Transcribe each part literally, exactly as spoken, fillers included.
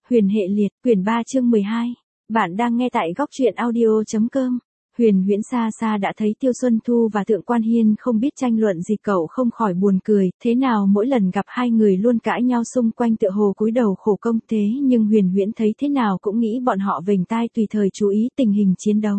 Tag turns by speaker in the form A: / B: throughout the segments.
A: Huyền hệ liệt, quyển ba chương mười hai. Bạn đang nghe tại góc truyện audio.com. Huyền Huyễn xa xa đã thấy Tiêu Xuân Thu và Thượng Quan Hiên không biết tranh luận gì, cậu không khỏi buồn cười, thế nào mỗi lần gặp hai người luôn cãi nhau xung quanh tựa hồ cúi đầu khổ công, thế nhưng Huyền Huyễn thấy thế nào cũng nghĩ bọn họ vểnh tai tùy thời chú ý tình hình chiến đấu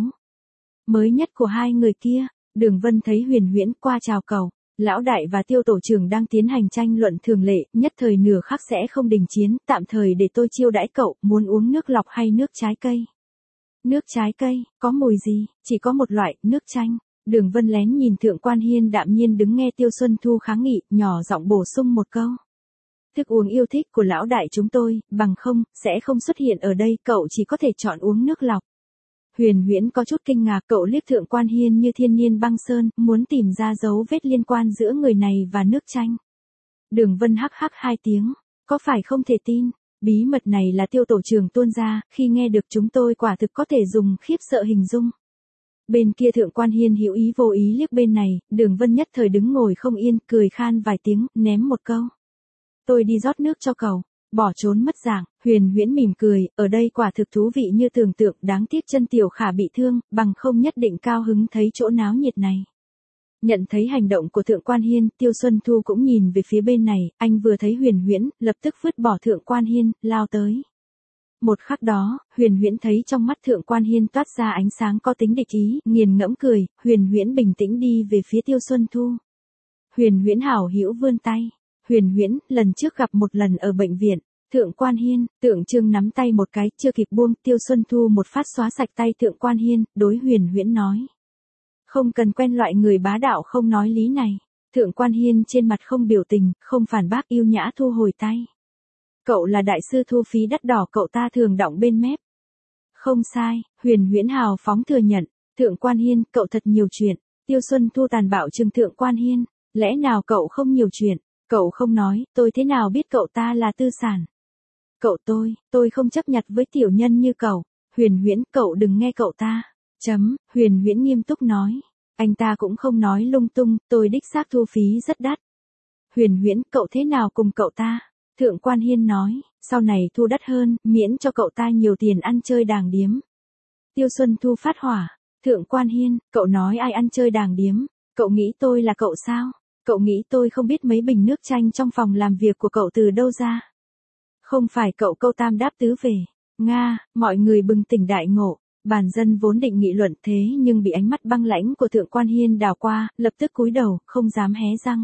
A: mới nhất của hai người kia. Đường Vân thấy Huyền Huyễn qua chào cậu. Lão đại và Tiêu tổ trưởng đang tiến hành tranh luận thường lệ, nhất thời nửa khắc sẽ không đình chiến, tạm thời để tôi chiêu đãi cậu, muốn uống nước lọc hay nước trái cây? Nước trái cây, có mùi gì? Chỉ có một loại, nước chanh. Đường Vân lén nhìn Thượng Quan Hiên đạm nhiên đứng nghe Tiêu Xuân Thu kháng nghị, nhỏ giọng bổ sung một câu. Thức uống yêu thích của lão đại chúng tôi, bằng không, sẽ không xuất hiện ở đây, cậu chỉ có thể chọn uống nước lọc. Huyền Huyễn có chút kinh ngạc, cậu liếc Thượng Quan Hiên như thiên nhiên băng sơn, muốn tìm ra dấu vết liên quan giữa người này và nước chanh. Đường Vân hắc hắc hai tiếng, có phải không thể tin, bí mật này là Tiêu tổ trưởng tuôn ra, khi nghe được chúng tôi quả thực có thể dùng khiếp sợ hình dung. Bên kia Thượng Quan Hiên hữu ý vô ý liếc bên này, Đường Vân nhất thời đứng ngồi không yên, cười khan vài tiếng, ném một câu. Tôi đi rót nước cho cậu. Bỏ trốn mất dạng. Huyền Huyễn mỉm cười, ở đây quả thực thú vị như tưởng tượng, đáng tiếc chân Tiểu Khả bị thương, bằng không nhất định cao hứng thấy chỗ náo nhiệt này. Nhận thấy hành động của Thượng Quan Hiên, Tiêu Xuân Thu cũng nhìn về phía bên này, anh vừa thấy Huyền Huyễn, lập tức vứt bỏ Thượng Quan Hiên, lao tới. Một khắc đó, Huyền Huyễn thấy trong mắt Thượng Quan Hiên toát ra ánh sáng có tính địch ý, nghiền ngẫm cười, Huyền Huyễn bình tĩnh đi về phía Tiêu Xuân Thu. Huyền Huyễn hảo hữu vươn tay. Huyền Huyễn, lần trước gặp một lần ở bệnh viện. Thượng Quan Hiên, tượng trưng nắm tay một cái, chưa kịp buông, Tiêu Xuân Thu một phát xóa sạch tay Thượng Quan Hiên, đối Huyền Huyễn nói. Không cần quen loại người bá đạo không nói lý này. Thượng Quan Hiên trên mặt không biểu tình, không phản bác, yêu nhã thu hồi tay. Cậu là đại sư thu phí đắt đỏ, cậu ta thường đọng bên mép. Không sai, Huyền Huyễn hào phóng thừa nhận. Thượng Quan Hiên, cậu thật nhiều chuyện. Tiêu Xuân Thu tàn bạo trừng Thượng Quan Hiên. Lẽ nào cậu không nhiều chuyện? Cậu không nói, tôi thế nào biết cậu ta là tư sản? Cậu tôi, tôi không chấp nhặt với tiểu nhân như cậu. Huyền Huyễn, cậu đừng nghe cậu ta. Chấm, Huyền Huyễn nghiêm túc nói. Anh ta cũng không nói lung tung, tôi đích xác thu phí rất đắt. Huyền Huyễn, cậu thế nào cùng cậu ta? Thượng Quan Hiên nói, sau này thu đắt hơn, miễn cho cậu ta nhiều tiền ăn chơi đàng điếm. Tiêu Xuân Thu phát hỏa. Thượng Quan Hiên, cậu nói ai ăn chơi đàng điếm? Cậu nghĩ tôi là cậu sao? Cậu nghĩ tôi không biết mấy bình nước chanh trong phòng làm việc của cậu từ đâu ra? Không phải cậu câu tam đáp tứ về. Nga, mọi người bừng tỉnh đại ngộ. Bàn dân vốn định nghị luận thế nhưng bị ánh mắt băng lãnh của Thượng Quan Hiên đảo qua, lập tức cúi đầu, không dám hé răng.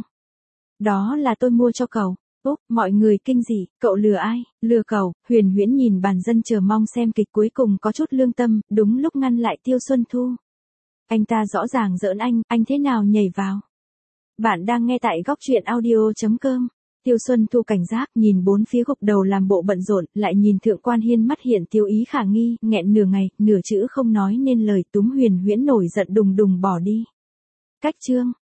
A: Đó là tôi mua cho cậu. Úp, mọi người kinh dị, cậu lừa ai? Lừa cậu. Huyền Huyễn nhìn bàn dân chờ mong xem kịch, cuối cùng có chút lương tâm, đúng lúc ngăn lại Tiêu Xuân Thu. Anh ta rõ ràng giỡn anh, anh thế nào nhảy vào? Bạn đang nghe tại góc truyện audio.com. Tiêu Xuân Thu cảnh giác nhìn bốn phía, gục đầu làm bộ bận rộn, lại nhìn Thượng Quan Hiên mắt hiện tiêu ý khả nghi, nghẹn nửa ngày, nửa chữ không nói nên lời, túm Huyền Huyễn nổi giận đùng đùng bỏ đi. Cách chương.